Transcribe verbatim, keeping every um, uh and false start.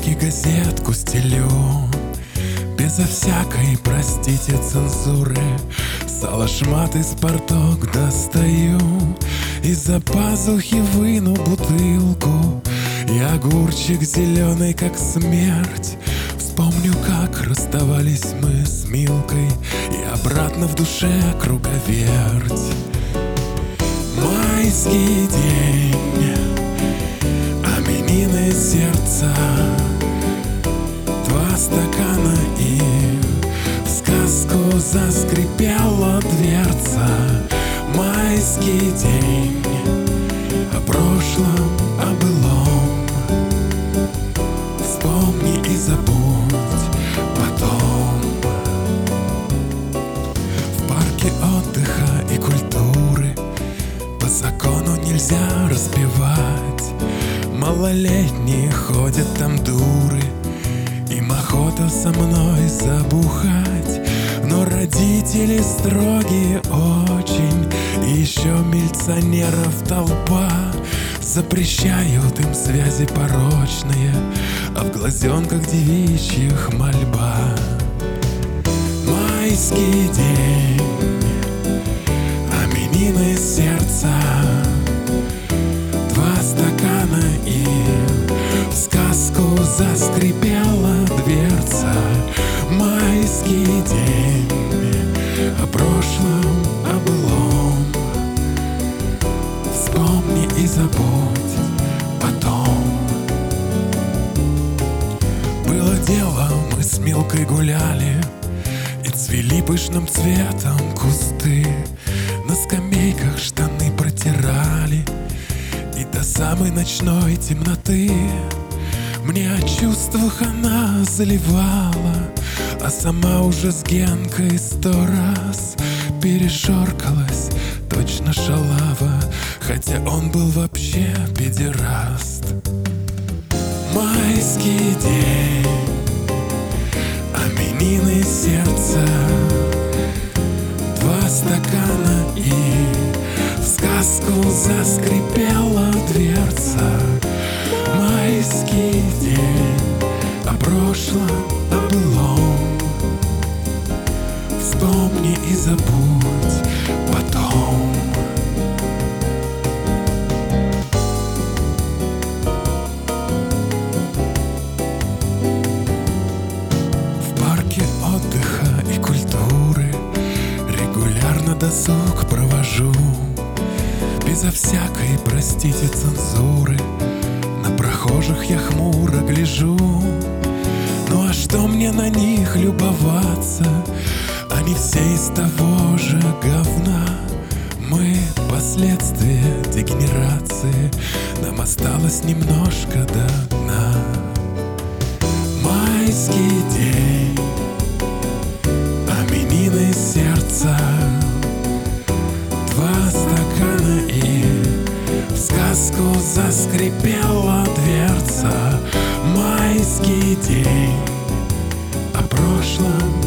парке газетку стелю, безо всякой, простите, цензуры. Салашмат из порток достаю, из-за пазухи выну бутылку и огурчик зеленый, как смерть. Вспомню, как расставались мы с Милкой, и обратно в душе круговерть. Майский день, именины сердца, два стакана и в сказку заскрипела дверца. Майский день, о прошлом, о былом, вспомни и забудь потом. В парке отдыха и культуры по закону нельзя распевать. Малолетние ходят там дуры, им охота со мной забухать. Но родители строгие очень, и еще милиционеров толпа. Запрещают им связи порочные, а в глазенках девичьих мольба. Майский день, именины сердца, два стакана и в сказку заскрипела дверца. Майский день, о прошлом, о былом, вспомни и забудь потом. Было дело, мы с Милкой гуляли, и цвели пышным цветом кусты. На скамейках штаны протирали, и до самой ночной темноты мне о чувствах она заливала, а сама уже с Генкой сто раз перешоркалась, точно шалава, хотя он был вообще педераст. Майский день, именины сердца, два стакана и в сказку заскрипела дверца. Майский день, о прошлом, о былом, вспомни и забудь потом. В парке отдыха и культуры регулярно досуг провожу, безо всякой, простите, цензуры. На прохожих я хмуро гляжу. Ну а что мне на них любоваться? Они все из того же говна. Мы последствия дегенерации, нам осталось немножко до дна. Майский день, именины сердца, два стакана и в сказку заскрипела дверца. Майский день, о прошлом,